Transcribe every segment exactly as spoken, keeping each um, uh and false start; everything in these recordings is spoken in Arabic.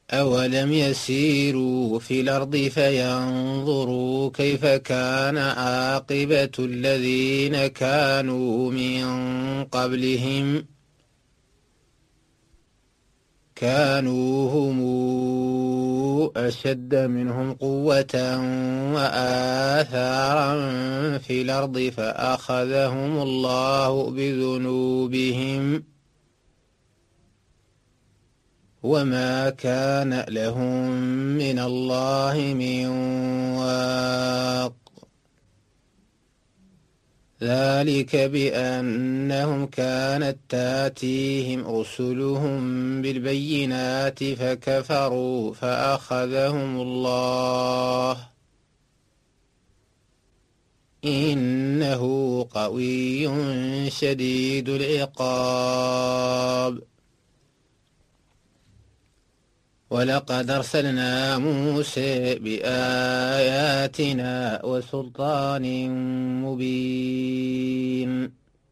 أولم يسيروا في الأرض فينظروا كيف كان عاقبة الذين كانوا من قبلهم كانوا هم أشد منهم قوة وآثارا في الأرض فأخذهم الله بذنوبهم وما كان لهم من الله من واق ذلك بأنهم كانت تاتيهم رسلهم بالبينات فكفروا فأخذهم الله إنه قوي شديد العقاب. ولقد أرسلنا موسى بآياتنا وسلطان مبين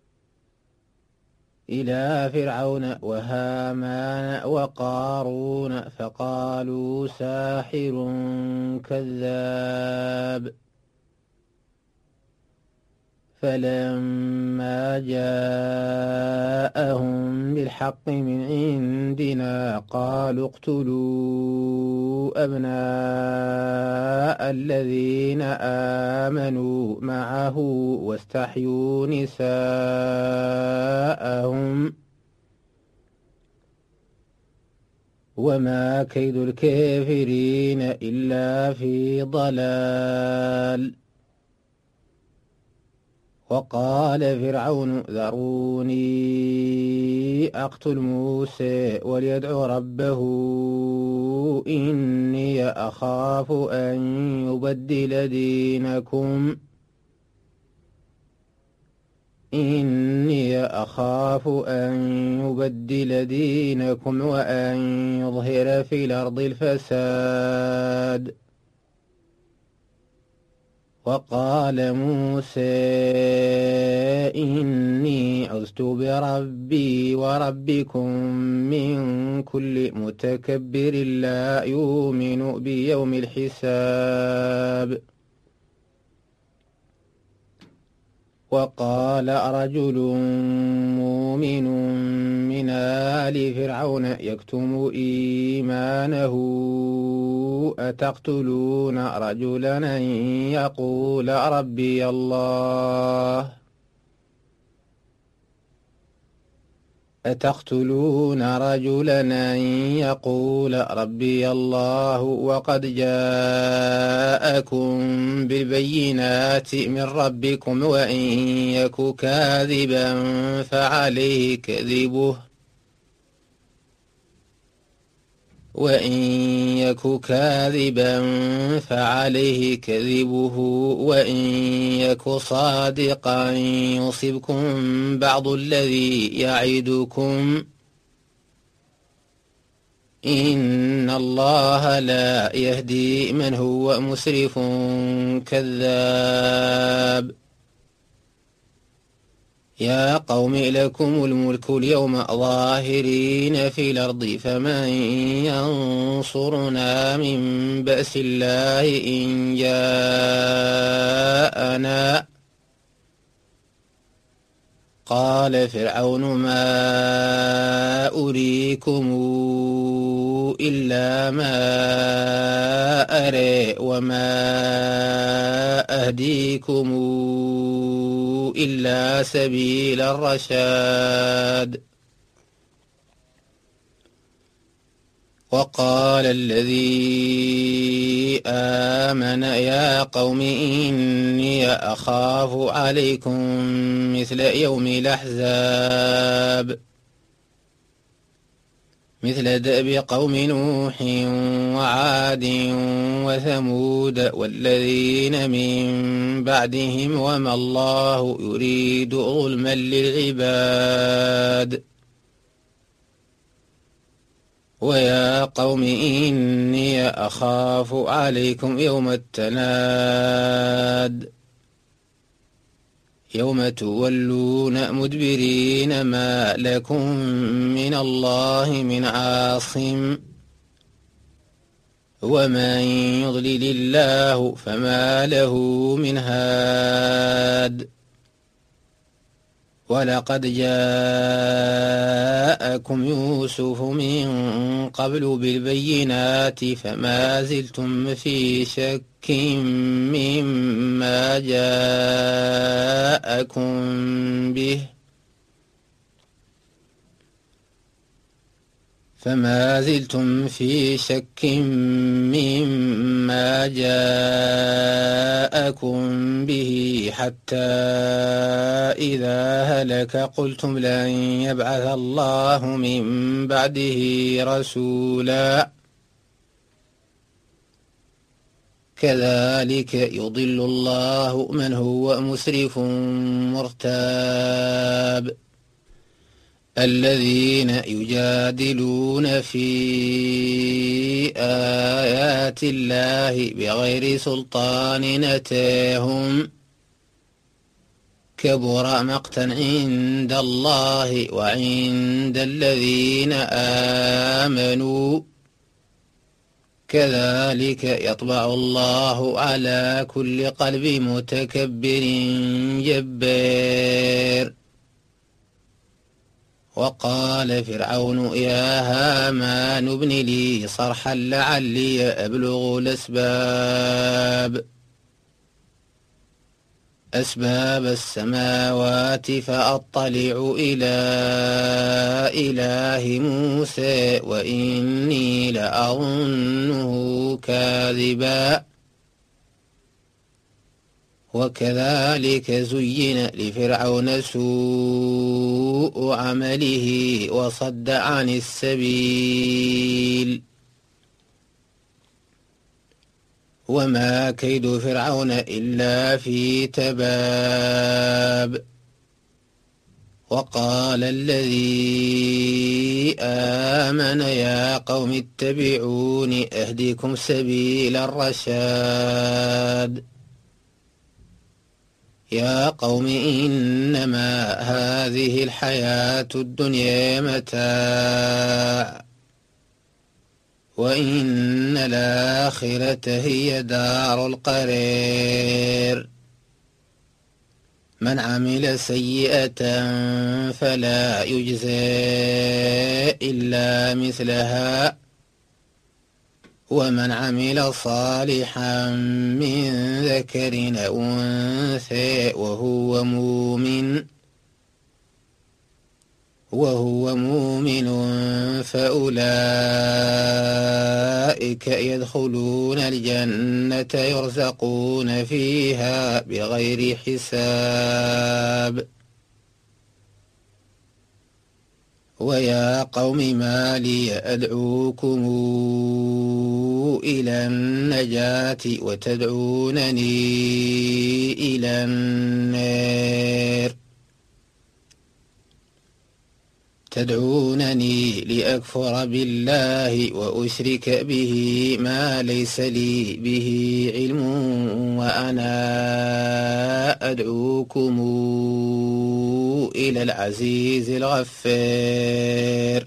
إلى فرعون وهامان وقارون فقالوا ساحر كذاب فلما جاءهم بالحق من عندنا قالوا اقتلوا أبناء الذين آمنوا معه واستحيوا نساءهم وما كيد الكافرين إلا في ضلال. وقال فرعون ذروني أقتل موسى وليدع ربه إني أخاف أن يبدل دينكم إني أخاف أن يبدل دينكم وأن يظهر في الأرض الفساد. وقال موسى إني عذت بربي وربكم من كل متكبر لا يؤمن بيوم الحساب. وقال رجل مؤمن من آل فرعون يكتم إيمانه أتقتلون رجلا أن يقول ربي الله أتقتلون رجلا أن يقول ربي الله وقد جاءكم بالبينات من ربكم وإن يك كاذبا فعليه كذبه وإن يك كاذبا فعليه كذبه وإن يك صادقا يصبكم بعض الذي يعدكم إن الله لا يهدي من هو مسرف كذاب. يا قوم لكم الملك اليوم ظاهرين في الأرض فمن ينصرنا من بأس الله إن جاءنا. قال فرعون ما أريكم إلا ما أرى وما أهديكم إلا سبيل الرشاد. وقال الذي آمن يا قوم إني أخاف عليكم مثل يوم الأحزاب مثل دأب قوم نوح وعاد وثمود والذين من بعدهم وما الله يريد ظلما للعباد. ويا قوم إني أخاف عليكم يوم التناد يوم تولون مدبرين ما لكم من الله من عاصم ومن يضلل الله فما له من هاد ولقد جاءكم يوسف من قبل بالبينات فما زلتم في شك مما جاءكم به فما زلتم في شك مما جاءكم به حتى إذا هلك قلتم لن يبعث الله من بعده رسولا كذلك يضل الله من هو مسرف مرتاب الذين يجادلون في آيات الله بغير سلطان أتاهم كبر مقتا عند الله وعند الذين آمنوا كذلك يطبع الله على كل قلب متكبر جبار وقال فرعون يا هامان ابن لي صرحا لعلي أبلغ الأسباب أسباب السماوات فأطلع إلى إله موسى وإني لأظنه كاذبا وكذلك زين لفرعون سوء عمله وصد عن السبيل وما كيد فرعون إلا في تباب وقال الذي آمن يا قوم اتبعون أهدكم سبيل الرشاد يا قوم إنما هذه الحياة الدنيا متاع وإن الآخرة هي دار القرار من عمل سيئة فلا يجزى إلا مثلها ومن عمل صالحا من ذكر أو أنثى وهو مؤمن وهو مؤمن فأولئك يدخلون الجنة يرزقون فيها بغير حساب ويا قوم ما لي أدعوكم إلى النجاة وتدعونني إلى النار تدعونني لأكفر بالله وأشرك به ما ليس لي به علم وأنا أدعوكم إلى العزيز الغفار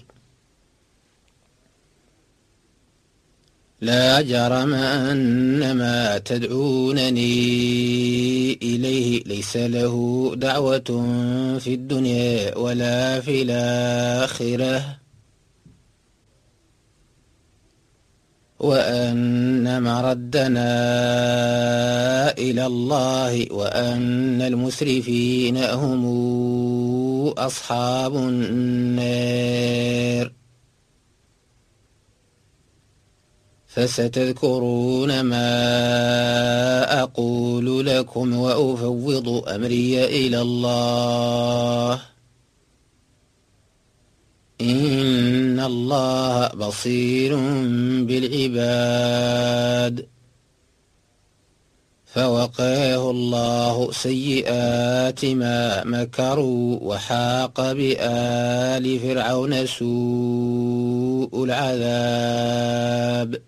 لا جرم أن ما تدعونني إليه ليس له دعوة في الدنيا ولا في الآخرة وأن مردنا إلى الله وأن المسرفين هم أصحاب النار فستذكرون ما أقول لكم وأفوض أمري إلى الله إن الله بصير بالعباد فوقاه الله سيئات ما مكروا وحاق بآل فرعون سوء العذاب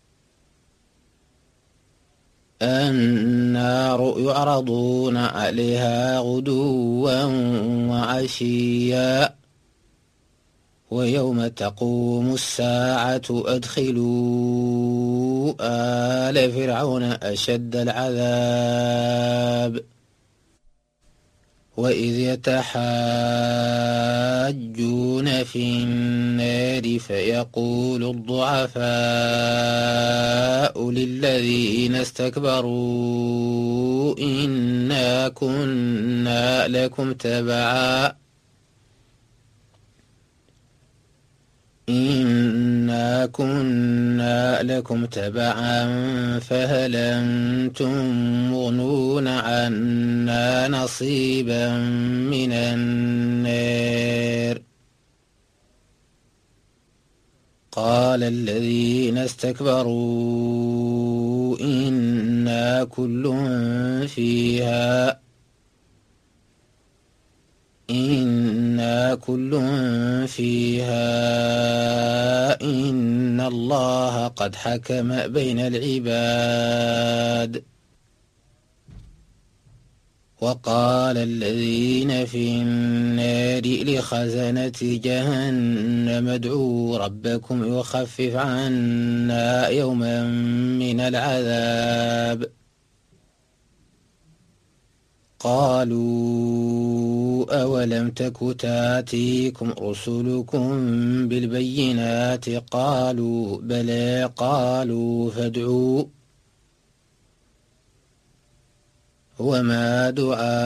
النار يعرضون عليها غدوا وعشيا ويوم تقوم الساعة أدخلوا آل فرعون أشد العذاب وإذ يتحاجون في النار فيقول الضعفاء للذين استكبروا إنا كنا لكم تبعا إنا كنا لكم تبعا فهل أنتم مغنون عنا نصيبا من النار قال الذين استكبروا إنا كل فيها إنا كل فيها إن الله قد حكم بين العباد وقال الذين في النار لخزنة جهنم ادعوا ربكم يخفف عنا يوما من العذاب قالوا أولم تك تاتيكم رسلكم بالبينات قالوا بلى قالوا فادعوا وما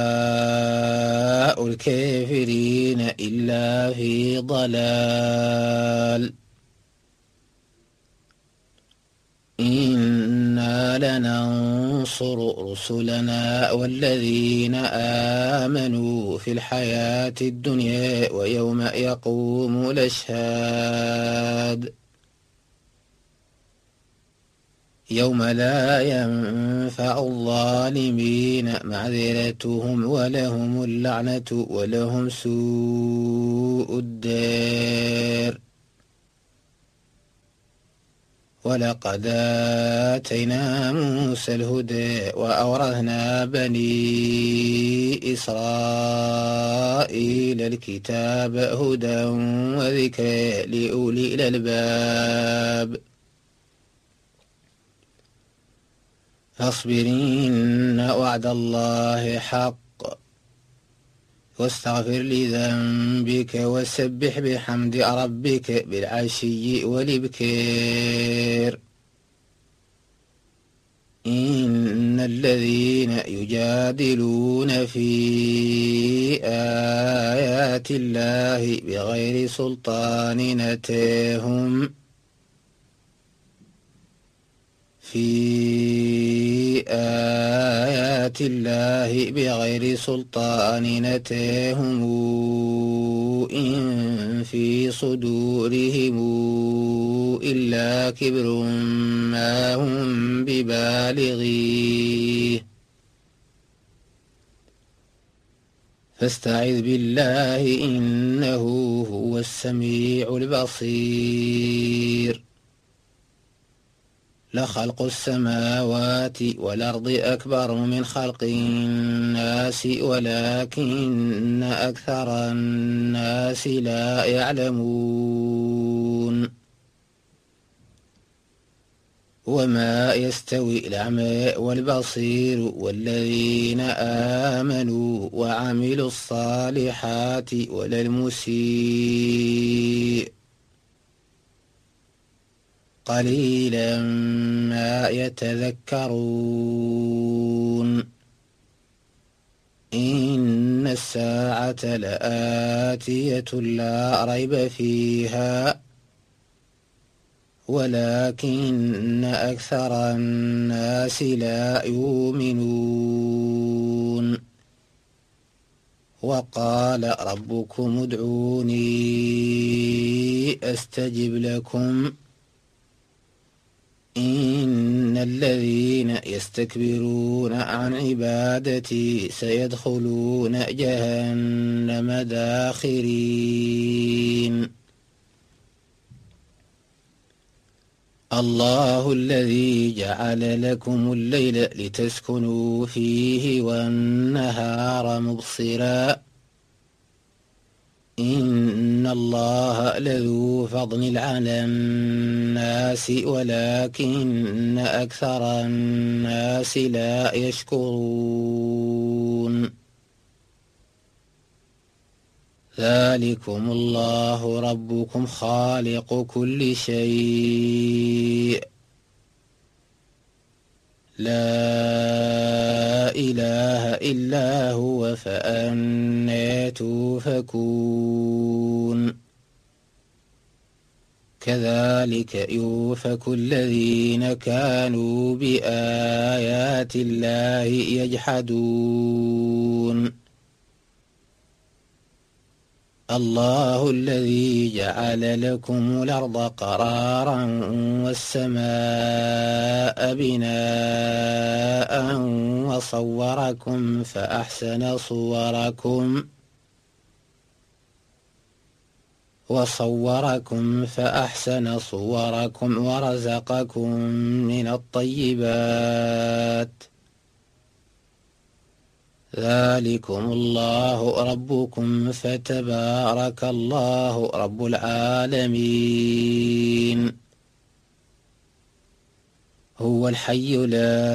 دعاء الكافرين إلا في ضلال إنا لننصر رسلنا والذين آمنوا في الحياة الدنيا ويوم يقوم الأشهاد يوم لا ينفع الظالمين معذرتهم ولهم اللعنة ولهم سوء الدار ولقد آتينا موسى الهدى وأورثنا بني إسرائيل الكتاب هدى وذكرى لأولي الألباب فاصبر إن وعد الله حق واستغفر لذنبك وسبح بحمد ربك بالعشي والإبكار إن الذين يجادلون في آيات الله بغير سلطان أتاهم في آيات الله بغير سلطان أتاهم إن في صدورهم إلا كبر ما هم ببالغيه فاستعذ بالله إنه هو السميع البصير لخلق السماوات والأرض أكبر من خلق الناس ولكن أكثر الناس لا يعلمون وما يستوي الأعمى والبصير والذين آمنوا وعملوا الصالحات ولا المسيء قليلا ما يتذكرون إن الساعة لآتية لا ريب فيها ولكن أكثر الناس لا يؤمنون وقال ربكم ادعوني أستجب لكم إن الذين يستكبرون عن عبادتي سيدخلون جهنم داخرين الله الذي جعل لكم الليل لتسكنوا فيه والنهار مبصرا إن الله لذو فضل على الناس ولكن أكثر الناس لا يشكرون ذلكم الله ربكم خالق كل شيء لا إله إلا هو فأنى توفكون كذلك يؤفك الذين كانوا بآيات الله يجحدون الله الذي جعل لكم الأرض قرارا والسماء بناء وصوركم فأحسن صوركم وصوركم فأحسن صوركم ورزقكم من الطيبات ذلكم الله ربكم فتبارك الله رب العالمين هو الحي لا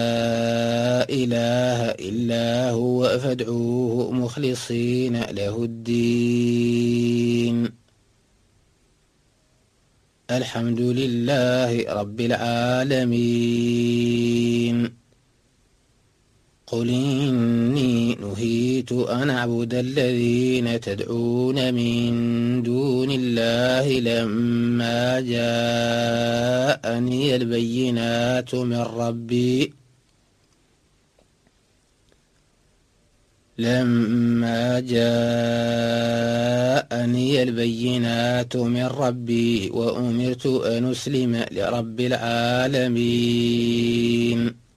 إله إلا هو فادعوه مخلصين له الدين الحمد لله رب العالمين قل إني نهيت أن أعبد الذين تدعون من دون الله لما جاءني البينات من ربي لما جاءني البينات من ربي وأمرت أن أسلم لرب العالمين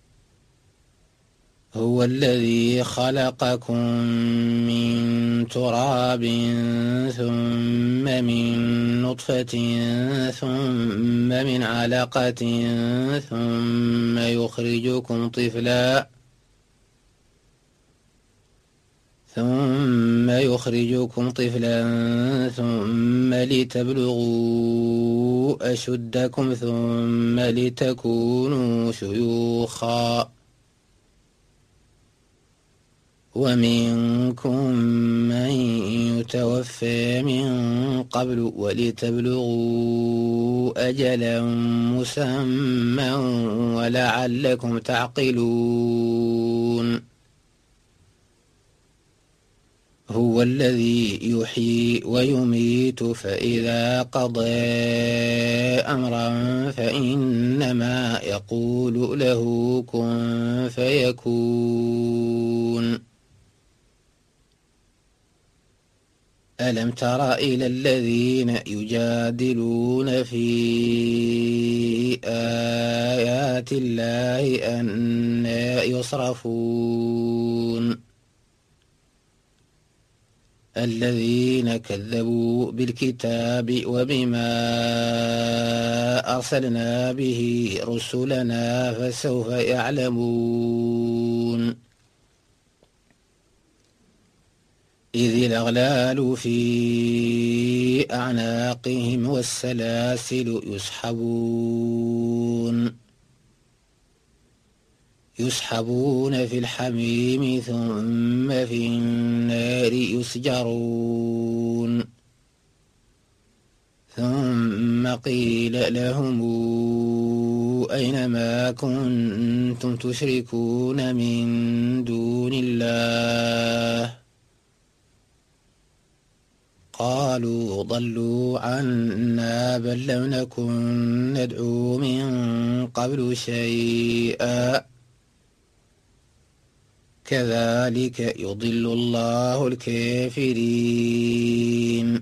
هو الذي خلقكم من تراب ثم من نطفة ثم من علقة ثم يخرجكم طفلا ثم يخرجكم طفلا ثم لتبلغوا أشدكم ثم لتكونوا شيوخا ومنكم من يتوفى من قبل ولتبلغوا أجلا مسمى ولعلكم تعقلون هو الذي يحيي ويميت فإذا قضى أمرا فإنما يقول له كن فيكون ألم تر إلى الذين يجادلون في آيات الله أنى يصرفون الذين كذبوا بالكتاب وبما أرسلنا به رسلنا فسوف يعلمون إذ الأغلال في أعناقهم والسلاسل يسحبون يسحبون في الحميم ثم في النار يسجرون ثم قيل لهم أين ما كنتم تشركون من دون الله قالوا ضلوا عنا بل لم نكن ندعو من قبل شيئا كذلك يضل الله الكافرين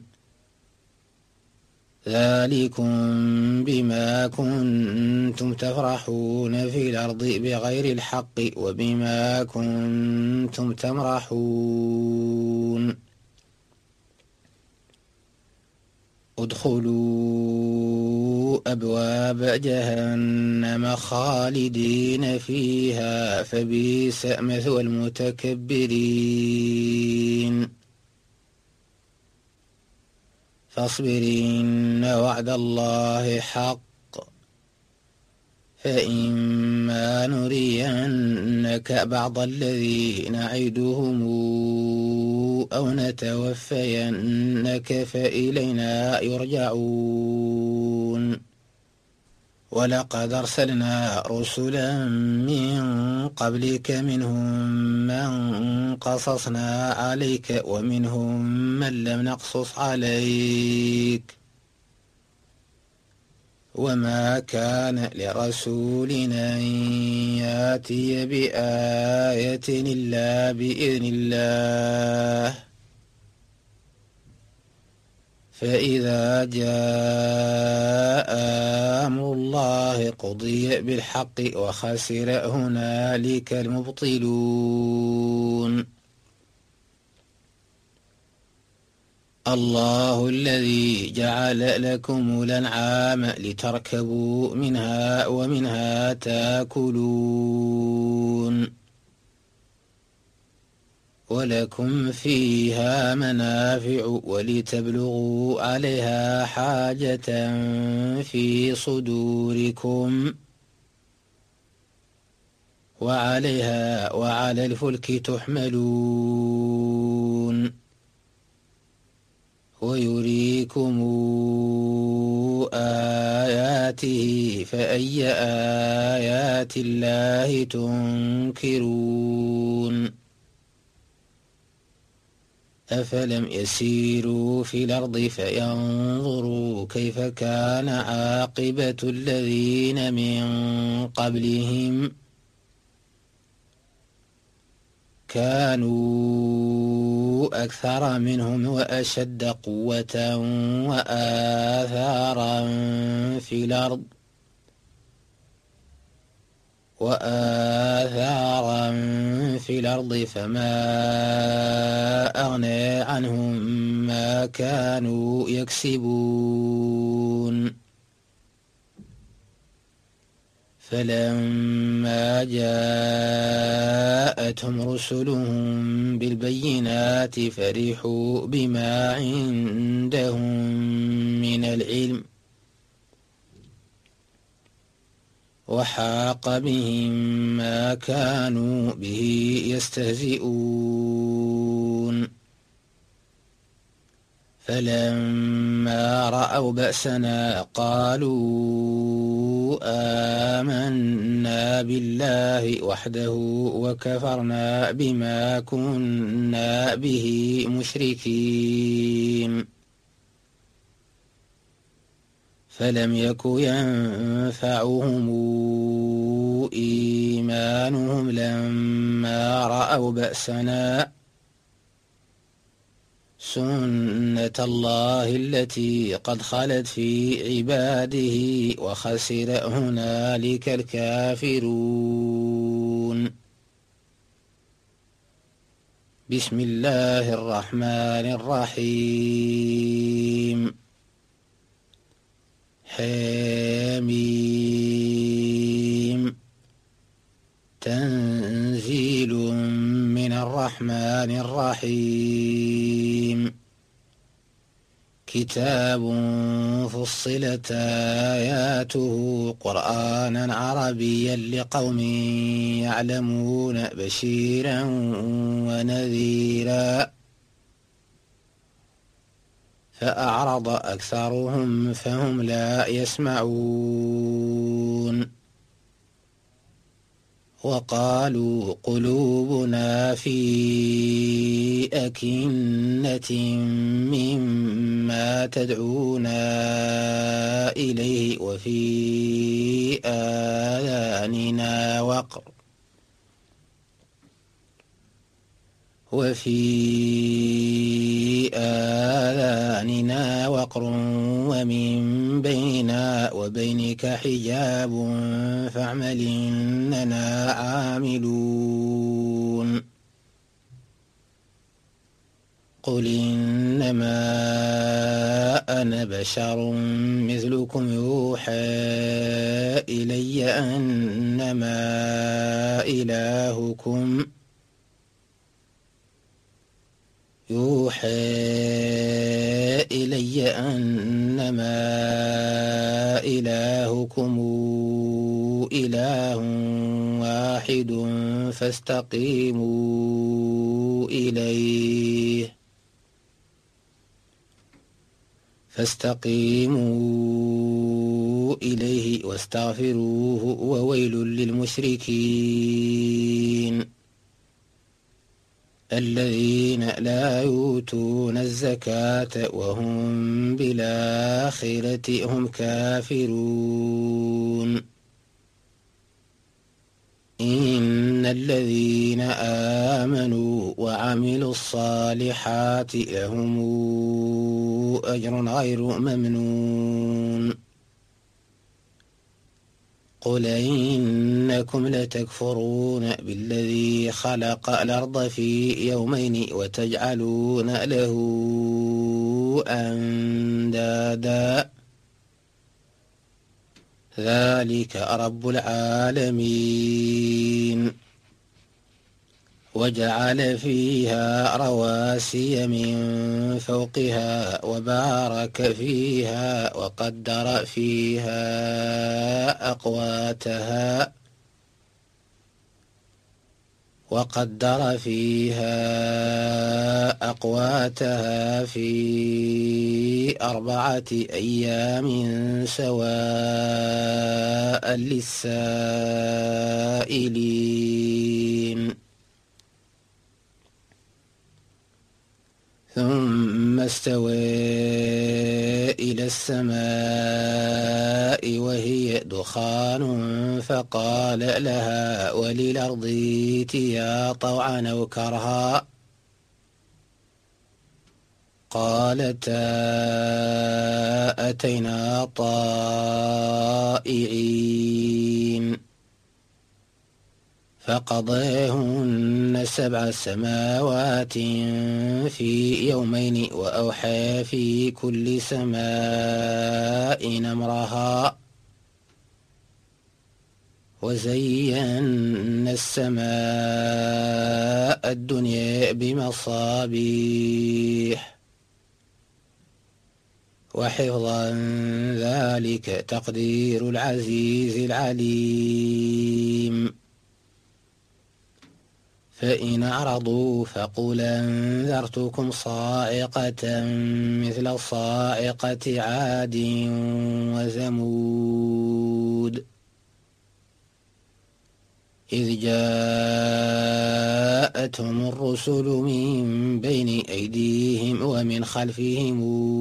ذلكم بما كنتم تفرحون في الأرض بغير الحق وبما كنتم تمرحون ادخلوا أبواب جهنم خالدين فيها فبئس مثوى المتكبرين فاصبر إن وعد الله حق فإما نرينك بعض الذي نعدهم أو نتوفينك فإلينا يرجعون ولقد أرسلنا رسلا من قبلك منهم من قصصنا عليك ومنهم من لم نقصص عليك وما كان لرسول أن يأتي بآية إلا بإذن الله فإذا جاء أمر الله قضي بالحق وخسر هنالك المبطلون الله الذي جعل لكم الأنعام لتركبوا منها ومنها تأكلون ولكم فيها منافع ولتبلغوا عليها حاجة في صدوركم وعليها وعلى الفلك تحملون ويريكم آياته فأي آيات الله تنكرون أفلم يسيروا في الأرض فينظروا كيف كان عاقبة الذين من قبلهم كانوا أكثر منهم وأشد قوة وآثارا في الأرض وآثارا في الأرض فما أغنى عنهم ما كانوا يكسبون فلما جاءتهم رسلهم بالبينات فرحوا بما عندهم من العلم وحاق بهم ما كانوا به يستهزئون فلما رأوا بأسنا قالوا آمنا بالله وحده وكفرنا بما كنا به مشركين فلم يك ينفعهم إيمانهم لما رأوا بأسنا سنة الله التي قد خلت في عباده وخسر هنالك الكافرون بسم الله الرحمن الرحيم حميم تنزيل من الرحمن الرحيم كتاب فصلت آياته قرآنا عربيا لقوم يعلمون بشيرا ونذيرا فأعرض أكثرهم فهم لا يسمعون وقالوا قلوبنا في أكنة مما تدعونا إليه وفي آذاننا وقر وفي آذاننا وقر ومن بيننا وبينك حجاب فاعمل إننا عاملون قل إنما أنا بشر مثلكم يوحى إلي أنما إلهكم يوحى إلي أنما إلهكم إله واحد فاستقيموا إليه فاستقيموا إليه واستغفروه وويل للمشركين الذين لا يؤتون الزكاة وهم بالآخرة هم كافرون إن الذين آمنوا وعملوا الصالحات لهم أجر غير ممنون قل إنكم لتكفرون بالذي خلق الأرض في يومين وتجعلون له أندادا ذلك رب العالمين وجعل فيها رواسي من فوقها وبارك فيها وقدر فيها أقواتها وقدر فيها أقواتها في أربعة أيام سواء للسائلين ثم استوى إلى السماء وهي دخان فقال لها وللأرض ائتيا طوعا أو كرها قالتا أتينا طائعين فقضاهن سبع سماوات في يومين وأوحى في كل سماء أمرها وزينا السماء الدنيا بمصابيح وحفظا ذلك تقدير العزيز العليم فإن أعرضوا فقل أنذرتكم صاعقة مثل صاعقة عاد وثمود إذ جاءتهم الرسل من بين أيديهم ومن خلفهم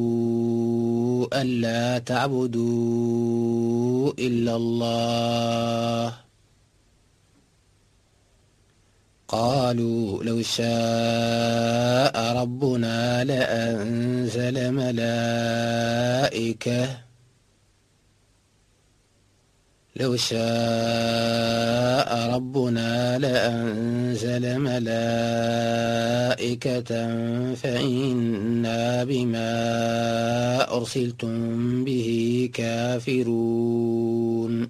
ألا تعبدوا إلا الله قالوا لو شاء ربنا لأنزل ملائكة لو شاء ربنا لأنزل ملائكة فإنا بما أرسلتم به كافرون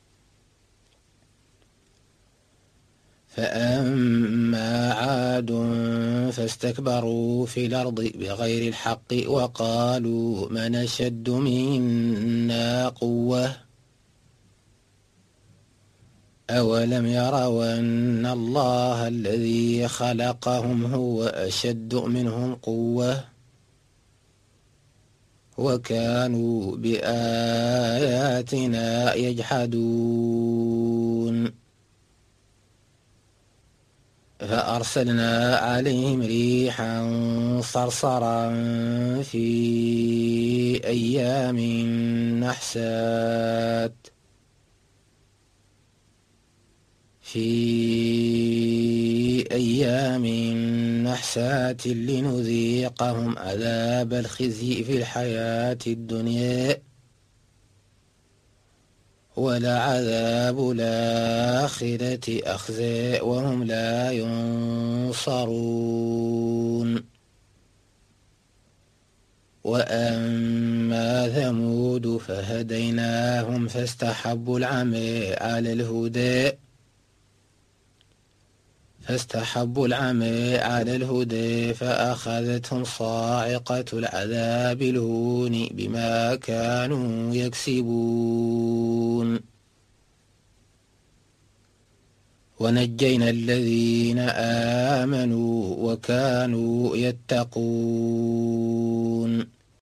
فأما عاد فاستكبروا في الأرض بغير الحق وقالوا من أشد منا قوة أولم يروا أن الله الذي خلقهم هو أشد منهم قوة وكانوا بآياتنا يجحدون فأرسلنا عليهم ريحا صرصرا في أيام نحسات في أيام نحسات لنذيقهم عذاب الخزي في الحياة الدنيا ولعذاب الآخرة أخزى وهم لا ينصرون وأما ثمود فهديناهم فاستحبوا العمى على الهدى فاستحبوا العمى على الهدى فأخذتهم صاعقة العذاب الهون بما كانوا يكسبون. ونجينا الذين آمنوا وكانوا يتقون.